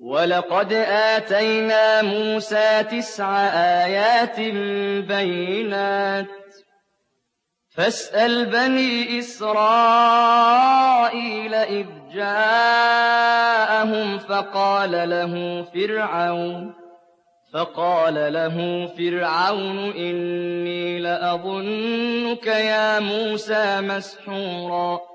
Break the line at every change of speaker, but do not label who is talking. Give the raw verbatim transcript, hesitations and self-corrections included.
وَلَقَدْ آتَيْنَا مُوسَىٰ تِسْعَ آيَاتٍ بَيِّنَاتٍ ۖ فَاسْأَلْ بَنِي إِسْرَائِيلَ إِذْ جَاءَهُمْ فَقَالَ لَهُ فِرْعَوْنُ فَقَالَ لَهُ فِرْعَوْنُ إِنِّي لَأَظُنُّكَ يَا مُوسَىٰ مَسْحُورًا